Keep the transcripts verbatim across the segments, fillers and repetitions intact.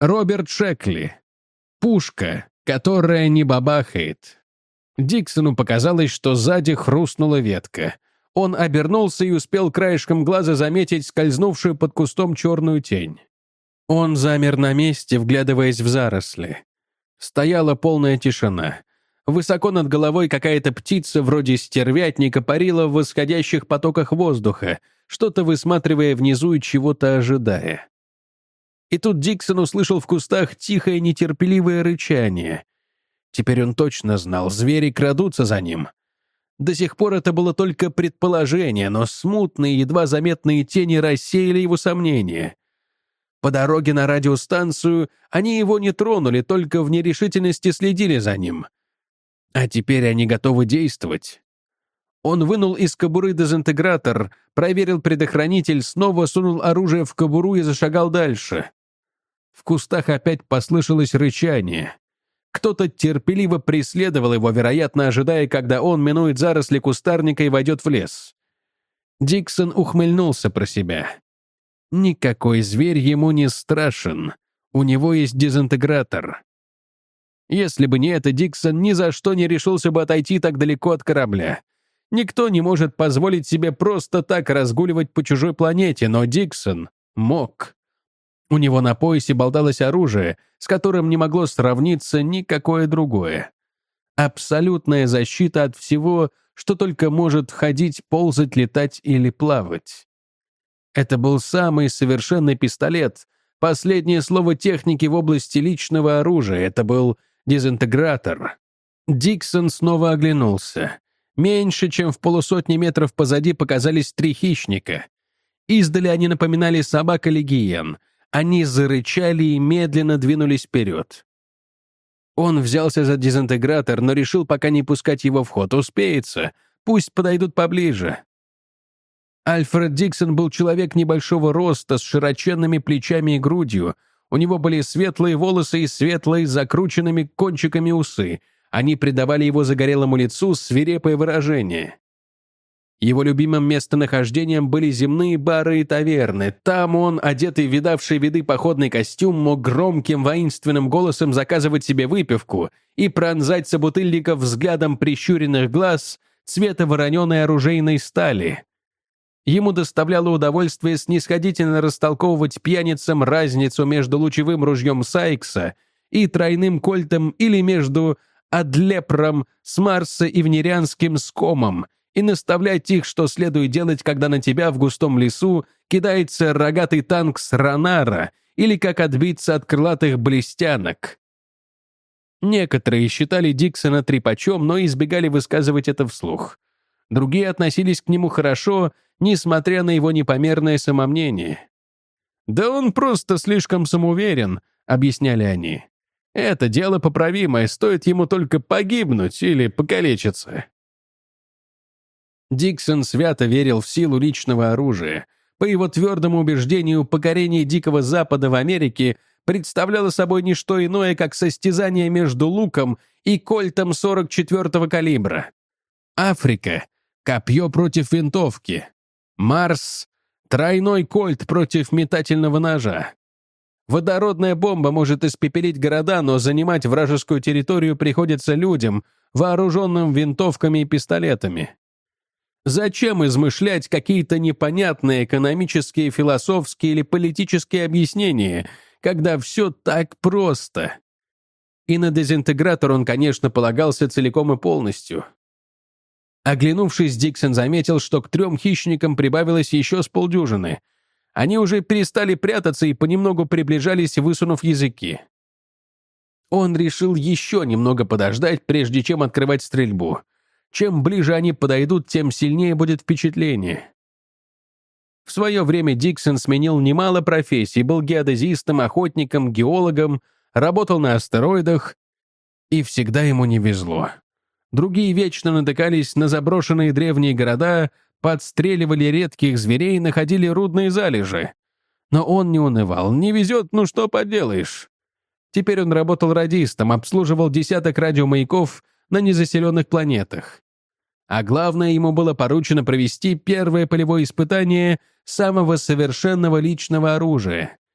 Роберт Шекли. Пушка, которая не бабахает. Диксону показалось, что сзади хрустнула ветка. Он обернулся и успел краешком глаза заметить скользнувшую под кустом черную тень. Он замер на месте, вглядываясь в заросли. Стояла полная тишина. Высоко над головой какая-то птица вроде стервятника парила в восходящих потоках воздуха, что-то высматривая внизу и чего-то ожидая. И тут Диксон услышал в кустах тихое нетерпеливое рычание. Теперь он точно знал, звери крадутся за ним. До сих пор это было только предположение, но смутные, едва заметные тени рассеяли его сомнения. По дороге на радиостанцию они его не тронули, только в нерешительности следили за ним. А теперь они готовы действовать. Он вынул из кобуры дезинтегратор, проверил предохранитель, снова сунул оружие в кобуру и зашагал дальше. В кустах опять послышалось рычание. Кто-то терпеливо преследовал его, вероятно, ожидая, когда он минует заросли кустарника и войдет в лес. Диксон ухмыльнулся про себя. Никакой зверь ему не страшен. У него есть дезинтегратор. Если бы не это, Диксон ни за что не решился бы отойти так далеко от корабля. Никто не может позволить себе просто так разгуливать по чужой планете, но Диксон мог. У него на поясе болталось оружие, с которым не могло сравниться никакое другое. Абсолютная защита от всего, что только может ходить, ползать, летать или плавать. Это был самый совершенный пистолет, последнее слово техники в области личного оружия. Это был дезинтегратор. Диксон снова оглянулся. Меньше, чем в полусотни метров позади показались три хищника. Издали они напоминали собак или гиен. Они зарычали и медленно двинулись вперед. Он взялся за дезинтегратор, но решил пока не пускать его в ход. Успеется, пусть подойдут поближе. Альфред Диксон был человек небольшого роста, с широченными плечами и грудью. У него были светлые волосы и светлые, закрученными кончиками усы. Они придавали его загорелому лицу свирепое выражение. Его любимым местонахождением были земные бары и таверны. Там он, одетый в видавший виды походный костюм, мог громким воинственным голосом заказывать себе выпивку и пронзать собутыльников взглядом прищуренных глаз цвета вороненой оружейной стали. Ему доставляло удовольствие снисходительно растолковывать пьяницам разницу между лучевым ружьем Сайкса и тройным кольтом или между адлепром с Марса и внерианским скомом, и наставлять их, что следует делать, когда на тебя в густом лесу кидается рогатый танк с Ранара, или как отбиться от крылатых блестянок. Некоторые считали Диксона трепачом, но избегали высказывать это вслух. Другие относились к нему хорошо, несмотря на его непомерное самомнение. «Да он просто слишком самоуверен», — объясняли они. «Это дело поправимое, стоит ему только погибнуть или покалечиться». Диксон свято верил в силу личного оружия. По его твердому убеждению, покорение Дикого Запада в Америке представляло собой не что иное, как состязание между луком и кольтом сорок четвёртого калибра. Африка — копье против винтовки. Марс — тройной кольт против метательного ножа. Водородная бомба может испепелить города, но занимать вражескую территорию приходится людям, вооруженным винтовками и пистолетами. Зачем измышлять какие-то непонятные экономические, философские или политические объяснения, когда все так просто? И на дезинтегратор он, конечно, полагался целиком и полностью. Оглянувшись, Диксон заметил, что к трем хищникам прибавилось еще с полдюжины. Они уже перестали прятаться и понемногу приближались, высунув языки. Он решил еще немного подождать, прежде чем открывать стрельбу. Чем ближе они подойдут, тем сильнее будет впечатление. В свое время Диксон сменил немало профессий, был геодезистом, охотником, геологом, работал на астероидах, и всегда ему не везло. Другие вечно натыкались на заброшенные древние города, подстреливали редких зверей и находили рудные залежи. Но он не унывал. Не везет, ну что поделаешь. Теперь он работал радистом, обслуживал десяток радиомаяков на незаселенных планетах. А главное, ему было поручено провести первое полевое испытание самого совершенного личного оружия.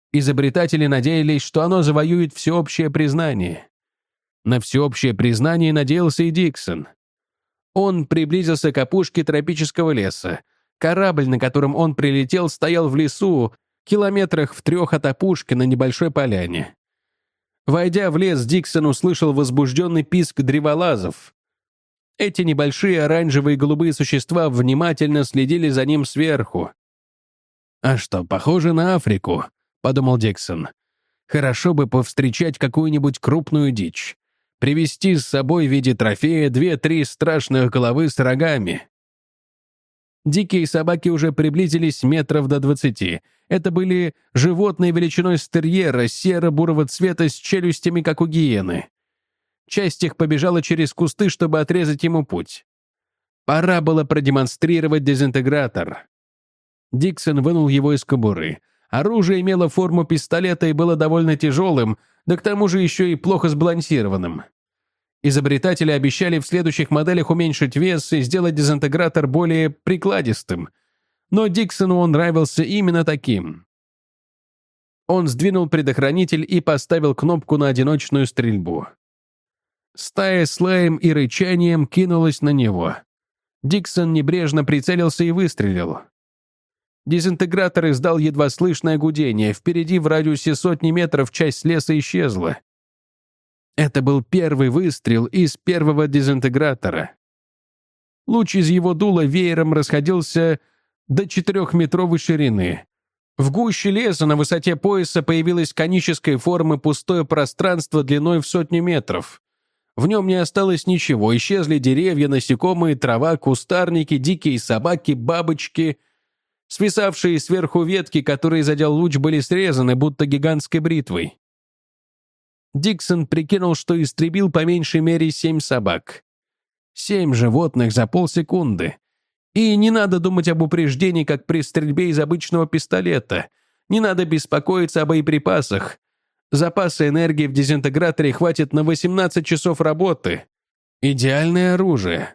Изобретатели надеялись, что оно завоюет всеобщее признание. На всеобщее признание надеялся и Диксон. Он приблизился к опушке тропического леса. Корабль, на котором он прилетел, стоял в лесу, километрах в трех от опушки на небольшой поляне. Войдя в лес, Диксон услышал возбужденный писк древолазов. Эти небольшие оранжевые и голубые существа внимательно следили за ним сверху. «А что, похоже на Африку?» — подумал Диксон. «Хорошо бы повстречать какую-нибудь крупную дичь. Привезти с собой в виде трофея две-три страшных головы с рогами». Дикие собаки уже приблизились метров до двадцати. Это были животные величиной с терьера, серо-бурого цвета, с челюстями, как у гиены. Часть их побежала через кусты, чтобы отрезать ему путь. Пора было продемонстрировать дезинтегратор. Диксон вынул его из кобуры. Оружие имело форму пистолета и было довольно тяжелым, да к тому же еще и плохо сбалансированным. Изобретатели обещали в следующих моделях уменьшить вес и сделать дезинтегратор более прикладистым. Но Диксону он нравился именно таким. Он сдвинул предохранитель и поставил кнопку на одиночную стрельбу. Стая с лаем и рычанием кинулась на него. Диксон небрежно прицелился и выстрелил. Дезинтегратор издал едва слышное гудение. Впереди в радиусе сотни метров часть леса исчезла. Это был первый выстрел из первого дезинтегратора. Луч из его дула веером расходился до четырехметровой ширины. В гуще леса на высоте пояса появилось конической формы пустое пространство длиной в сотни метров. В нем не осталось ничего, исчезли деревья, насекомые, трава, кустарники, дикие собаки, бабочки. Свисавшие сверху ветки, которые задел луч, были срезаны, будто гигантской бритвой. Диксон прикинул, что истребил по меньшей мере семь собак. Семь животных за полсекунды. И не надо думать об упреждении, как при стрельбе из обычного пистолета. Не надо беспокоиться о боеприпасах. Запаса энергии в дезинтеграторе хватит на восемнадцать часов работы. Идеальное оружие.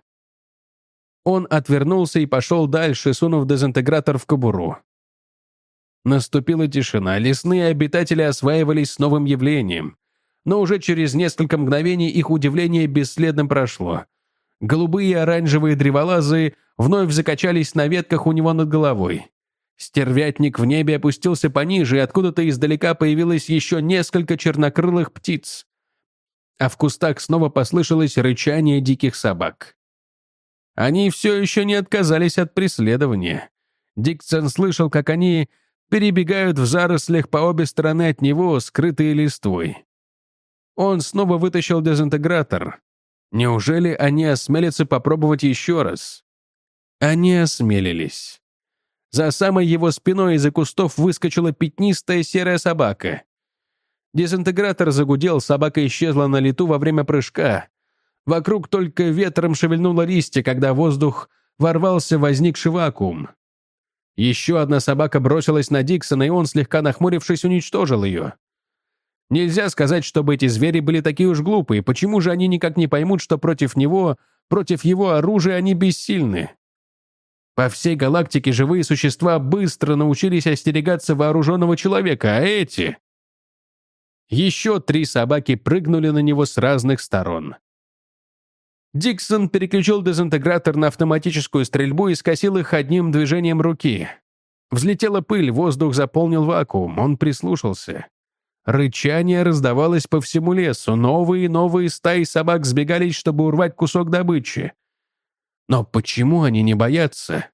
Он отвернулся и пошел дальше, сунув дезинтегратор в кобуру. Наступила тишина. Лесные обитатели осваивались с новым явлением. Но уже через несколько мгновений их удивление бесследно прошло. Голубые и оранжевые древолазы вновь закачались на ветках у него над головой. Стервятник в небе опустился пониже, и откуда-то издалека появилось еще несколько чернокрылых птиц. А в кустах снова послышалось рычание диких собак. Они все еще не отказались от преследования. Диксон слышал, как они перебегают в зарослях по обе стороны от него, скрытые листвой. Он снова вытащил дезинтегратор. Неужели они осмелятся попробовать еще раз? Они осмелились. За самой его спиной из-за кустов выскочила пятнистая серая собака. Дезинтегратор загудел, собака исчезла на лету во время прыжка. Вокруг только ветром шевельнуло листья, когда в воздух ворвался возникший вакуум. Еще одна собака бросилась на Диксона, и он, слегка нахмурившись, уничтожил ее. Нельзя сказать, чтобы эти звери были такие уж глупые. Почему же они никак не поймут, что против него, против его оружия они бессильны? По всей галактике живые существа быстро научились остерегаться вооруженного человека, а эти... Еще три собаки прыгнули на него с разных сторон. Диксон переключил дезинтегратор на автоматическую стрельбу и скосил их одним движением руки. Взлетела пыль, воздух заполнил вакуум, он прислушался. Рычание раздавалось по всему лесу, новые и новые стаи собак сбегались, чтобы урвать кусок добычи. Но почему они не боятся?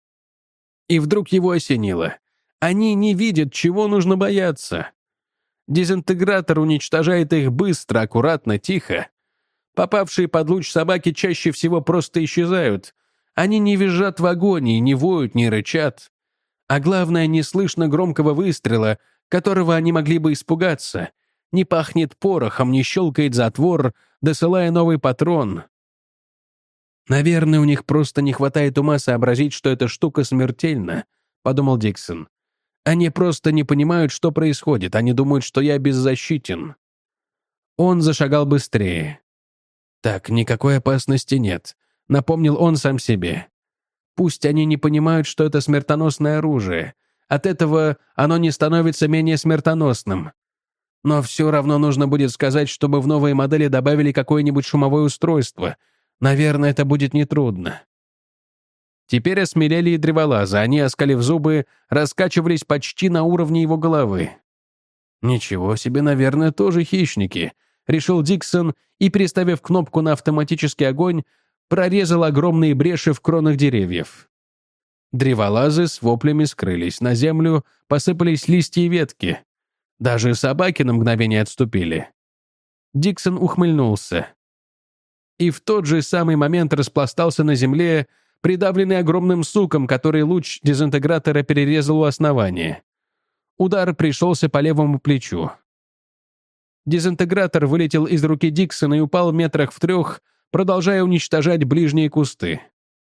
И вдруг его осенило. Они не видят, чего нужно бояться. Дезинтегратор уничтожает их быстро, аккуратно, тихо. Попавшие под луч собаки чаще всего просто исчезают. Они не визжат в агонии, не воют, не рычат. А главное, не слышно громкого выстрела, которого они могли бы испугаться. Не пахнет порохом, не щелкает затвор, досылая новый патрон. «Наверное, у них просто не хватает ума сообразить, что эта штука смертельна», — подумал Диксон. «Они просто не понимают, что происходит. Они думают, что я беззащитен». Он зашагал быстрее. «Так, никакой опасности нет», — напомнил он сам себе. «Пусть они не понимают, что это смертоносное оружие. От этого оно не становится менее смертоносным. Но все равно нужно будет сказать, чтобы в новые модели добавили какое-нибудь шумовое устройство. Наверное, это будет нетрудно. Теперь осмелели и древолазы. Они, оскалив зубы, раскачивались почти на уровне его головы. «Ничего себе, наверное, тоже хищники», — решил Диксон и, переставив кнопку на автоматический огонь, прорезал огромные бреши в кронах деревьев. Древолазы с воплями скрылись. На землю посыпались листья и ветки. Даже собаки на мгновение отступили. Диксон ухмыльнулся. И в тот же самый момент распластался на земле, придавленный огромным суком, который луч дезинтегратора перерезал у основания. Удар пришелся по левому плечу. Дезинтегратор вылетел из руки Диксона и упал в метрах в трех, продолжая уничтожать ближние кусты.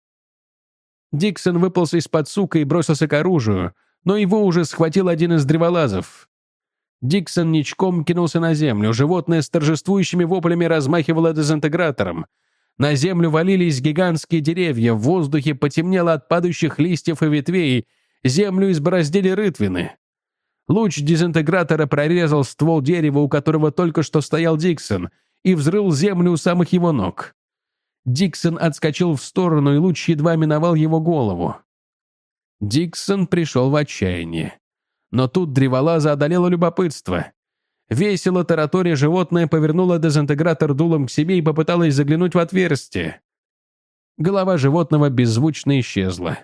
Диксон выполз из-под сука и бросился к оружию, но его уже схватил один из древолазов. Диксон ничком кинулся на землю. Животное с торжествующими воплями размахивало дезинтегратором. На землю валились гигантские деревья, в воздухе потемнело от падающих листьев и ветвей, землю избороздили рытвины. Луч дезинтегратора прорезал ствол дерева, у которого только что стоял Диксон, и взрыл землю у самых его ног. Диксон отскочил в сторону, и луч едва миновал его голову. Диксон пришел в отчаяние. Но тут древолаза одолело любопытство. Весело тараторя животное повернуло дезинтегратор дулом к себе и попыталось заглянуть в отверстие. Голова животного беззвучно исчезла.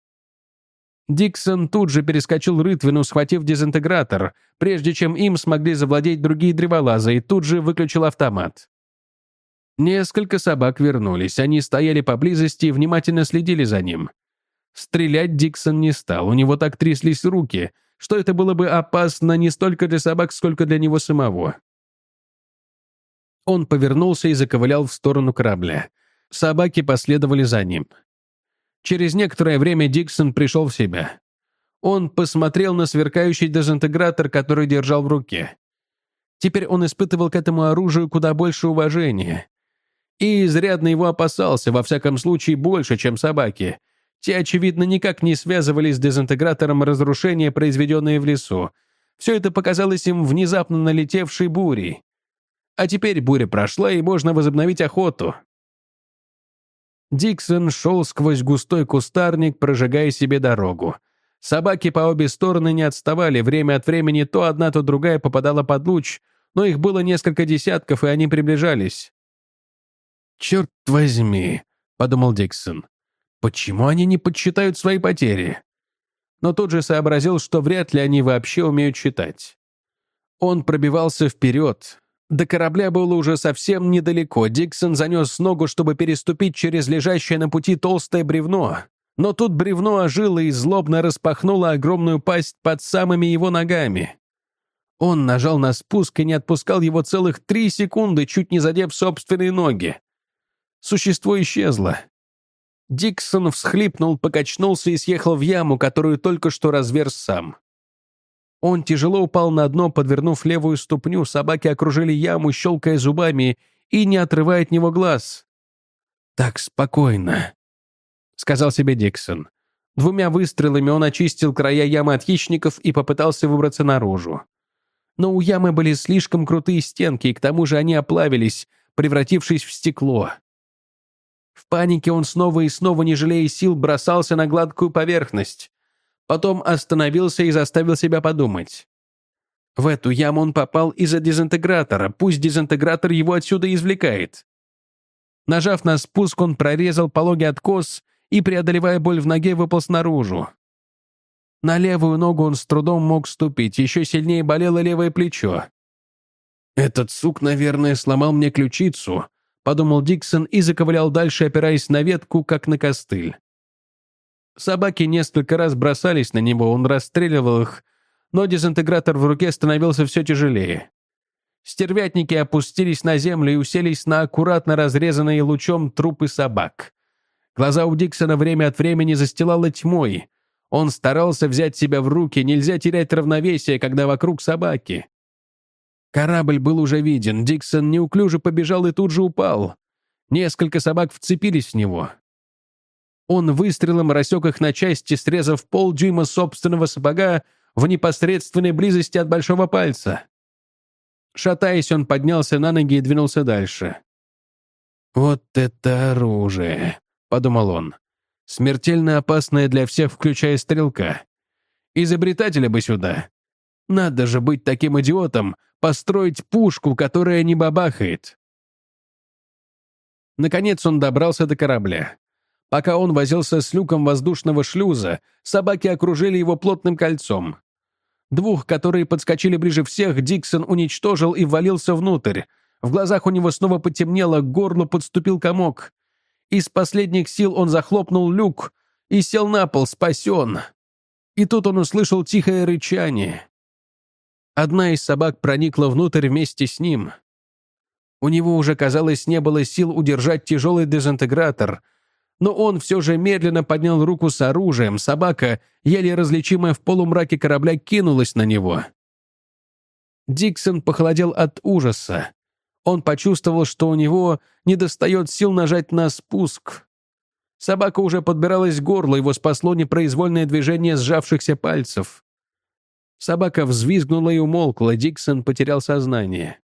Диксон тут же перескочил рытвину, схватив дезинтегратор, прежде чем им смогли завладеть другие древолазы, и тут же выключил автомат. Несколько собак вернулись, они стояли поблизости и внимательно следили за ним. Стрелять Диксон не стал, у него так тряслись руки, что это было бы опасно не столько для собак, сколько для него самого. Он повернулся и заковылял в сторону корабля. Собаки последовали за ним. Через некоторое время Диксон пришел в себя. Он посмотрел на сверкающий дезинтегратор, который держал в руке. Теперь он испытывал к этому оружию куда больше уважения. И изрядно его опасался, во всяком случае, больше, чем собаки. Те, очевидно, никак не связывались с дезинтегратором разрушения, произведенные в лесу. Все это показалось им внезапно налетевшей бурей. А теперь буря прошла, и можно возобновить охоту. Диксон шел сквозь густой кустарник, прожигая себе дорогу. Собаки по обе стороны не отставали, время от времени то одна, то другая попадала под луч, но их было несколько десятков, и они приближались. «Черт возьми», — подумал Диксон, — «почему они не подсчитают свои потери?» Но тут же сообразил, что вряд ли они вообще умеют считать. Он пробивался вперед. До корабля было уже совсем недалеко. Диксон занес ногу, чтобы переступить через лежащее на пути толстое бревно. Но тут бревно ожило и злобно распахнуло огромную пасть под самыми его ногами. Он нажал на спуск и не отпускал его целых три секунды, чуть не задев собственные ноги. Существо исчезло. Диксон всхлипнул, покачнулся и съехал в яму, которую только что разверз сам. Он тяжело упал на дно, подвернув левую ступню, собаки окружили яму, щелкая зубами и не отрывая от него глаз. «Так спокойно», — сказал себе Диксон. Двумя выстрелами он очистил края ямы от хищников и попытался выбраться наружу. Но у ямы были слишком крутые стенки, и к тому же они оплавились, превратившись в стекло. В панике он снова и снова, не жалея сил, бросался на гладкую поверхность. Потом остановился и заставил себя подумать. В эту яму он попал из-за дезинтегратора, пусть дезинтегратор его отсюда извлекает. Нажав на спуск, он прорезал пологий откос и, преодолевая боль в ноге, выполз наружу. На левую ногу он с трудом мог ступить, еще сильнее болело левое плечо. «Этот сук, наверное, сломал мне ключицу», — подумал Диксон и заковылял дальше, опираясь на ветку, как на костыль. Собаки несколько раз бросались на него, он расстреливал их, но дезинтегратор в руке становился все тяжелее. Стервятники опустились на землю и уселись на аккуратно разрезанные лучом трупы собак. Глаза у Диксона время от времени застилало тьмой. Он старался взять себя в руки, нельзя терять равновесие, когда вокруг собаки. Корабль был уже виден, Диксон неуклюже побежал и тут же упал. Несколько собак вцепились в него. Он выстрелом рассек их на части, срезав полдюйма собственного сапога в непосредственной близости от большого пальца. Шатаясь, он поднялся на ноги и двинулся дальше. «Вот это оружие!» — подумал он. «Смертельно опасное для всех, включая стрелка. Изобретателя бы сюда. Надо же быть таким идиотом, построить пушку, которая не бабахает». Наконец он добрался до корабля. Пока он возился с люком воздушного шлюза, собаки окружили его плотным кольцом. Двух, которые подскочили ближе всех, Диксон уничтожил и ввалился внутрь. В глазах у него снова потемнело, к горлу подступил комок. Из последних сил он захлопнул люк и сел на пол, спасен. И тут он услышал тихое рычание. Одна из собак проникла внутрь вместе с ним. У него уже, казалось, не было сил удержать тяжелый дезинтегратор, но он все же медленно поднял руку с оружием. Собака, еле различимая в полумраке корабля, кинулась на него. Диксон похолодел от ужаса. Он почувствовал, что у него недостает сил нажать на спуск. Собака уже подбиралась к горлу, его спасло непроизвольное движение сжавшихся пальцев. Собака взвизгнула и умолкла, Диксон потерял сознание.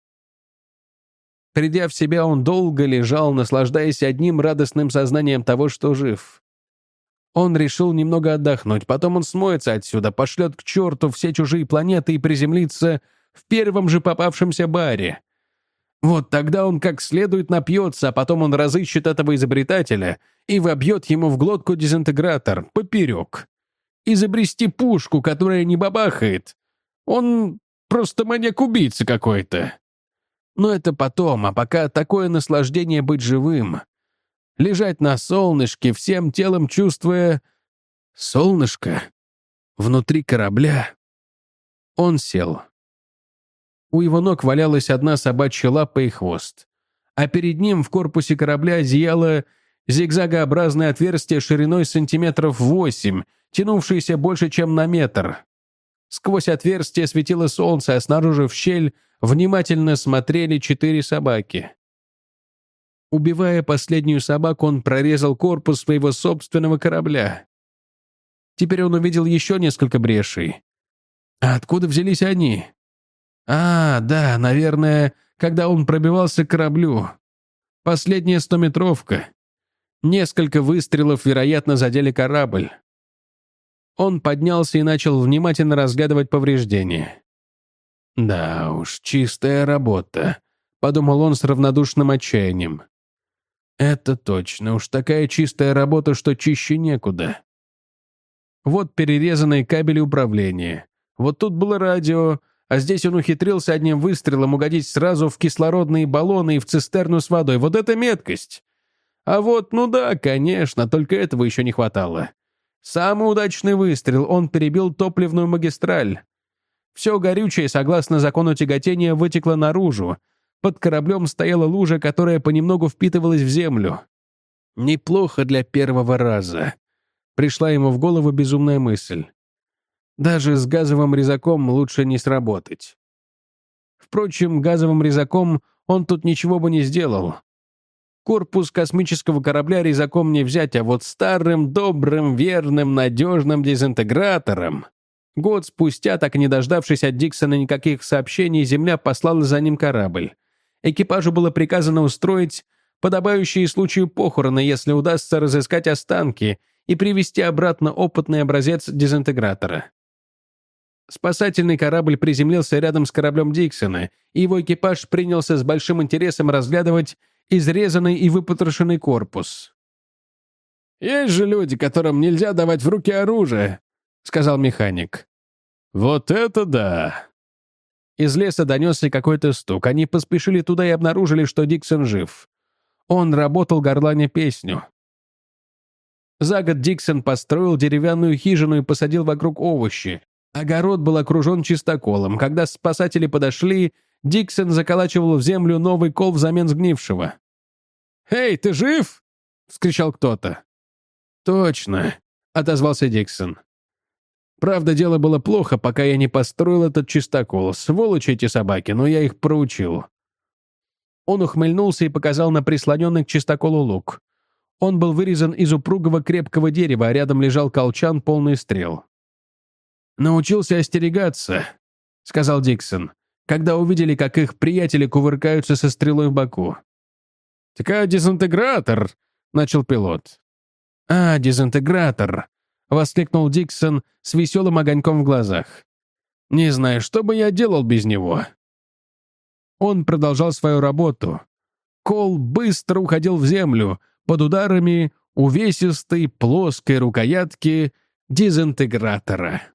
Придя в себя, он долго лежал, наслаждаясь одним радостным сознанием того, что жив. Он решил немного отдохнуть, потом он смоется отсюда, пошлет к черту все чужие планеты и приземлится в первом же попавшемся баре. Вот тогда он как следует напьется, а потом он разыщет этого изобретателя и вобьет ему в глотку дезинтегратор поперек. Изобрести пушку, которая не бабахает. Он просто маньяк-убийца какой-то. Но это потом, а пока такое наслаждение быть живым. Лежать на солнышке, всем телом чувствуя... Солнышко? Внутри корабля? Он сел. У его ног валялась одна собачья лапа и хвост. А перед ним в корпусе корабля зияло зигзагообразное отверстие шириной сантиметров восемь, тянувшееся больше, чем на метр. Сквозь отверстие светило солнце, а снаружи в щель внимательно смотрели четыре собаки. Убивая последнюю собаку, он прорезал корпус своего собственного корабля. Теперь он увидел еще несколько брешей. А откуда взялись они? А, да, наверное, когда он пробивался к кораблю. Последняя стометровка. Несколько выстрелов, вероятно, задели корабль. Он поднялся и начал внимательно разглядывать повреждения. «Да уж, чистая работа», — подумал он с равнодушным отчаянием. «Это точно, уж такая чистая работа, что чище некуда». Вот перерезанные кабели управления. Вот тут было радио, а здесь он ухитрился одним выстрелом угодить сразу в кислородные баллоны и в цистерну с водой. Вот это меткость! А вот, ну да, конечно, только этого еще не хватало. Самый удачный выстрел, он перебил топливную магистраль. Все горючее, согласно закону тяготения, вытекло наружу. Под кораблем стояла лужа, которая понемногу впитывалась в землю. Неплохо для первого раза. Пришла ему в голову безумная мысль. Даже с газовым резаком лучше не сработать. Впрочем, газовым резаком он тут ничего бы не сделал. Корпус космического корабля резаком не взять, а вот старым, добрым, верным, надежным дезинтегратором. Год спустя, так и не дождавшись от Диксона никаких сообщений, Земля послала за ним корабль. Экипажу было приказано устроить подобающие случаю похороны, если удастся разыскать останки, и привезти обратно опытный образец дезинтегратора. Спасательный корабль приземлился рядом с кораблем Диксона, и его экипаж принялся с большим интересом разглядывать изрезанный и выпотрошенный корпус. «Есть же люди, которым нельзя давать в руки оружие», — сказал механик. «Вот это да!» Из леса донесся какой-то стук. Они поспешили туда и обнаружили, что Диксон жив. Он работал горланя песню. За год Диксон построил деревянную хижину и посадил вокруг овощи. Огород был окружен чистоколом. Когда спасатели подошли, Диксон заколачивал в землю новый кол взамен сгнившего. «Эй, ты жив?» — вскричал кто-то. «Точно», — отозвался Диксон. «Правда, дело было плохо, пока я не построил этот чистокол. Сволочи эти собаки, но я их проучил». Он ухмыльнулся и показал на прислоненный к чистоколу лук. Он был вырезан из упругого крепкого дерева, а рядом лежал колчан, полный стрел. «Научился остерегаться», — сказал Диксон, когда увидели, как их приятели кувыркаются со стрелой в боку. «Так а дезинтегратор», — начал пилот. «А, дезинтегратор», — воскликнул Диксон с веселым огоньком в глазах. «Не знаю, что бы я делал без него». Он продолжал свою работу. Кол быстро уходил в землю под ударами увесистой плоской рукоятки дезинтегратора.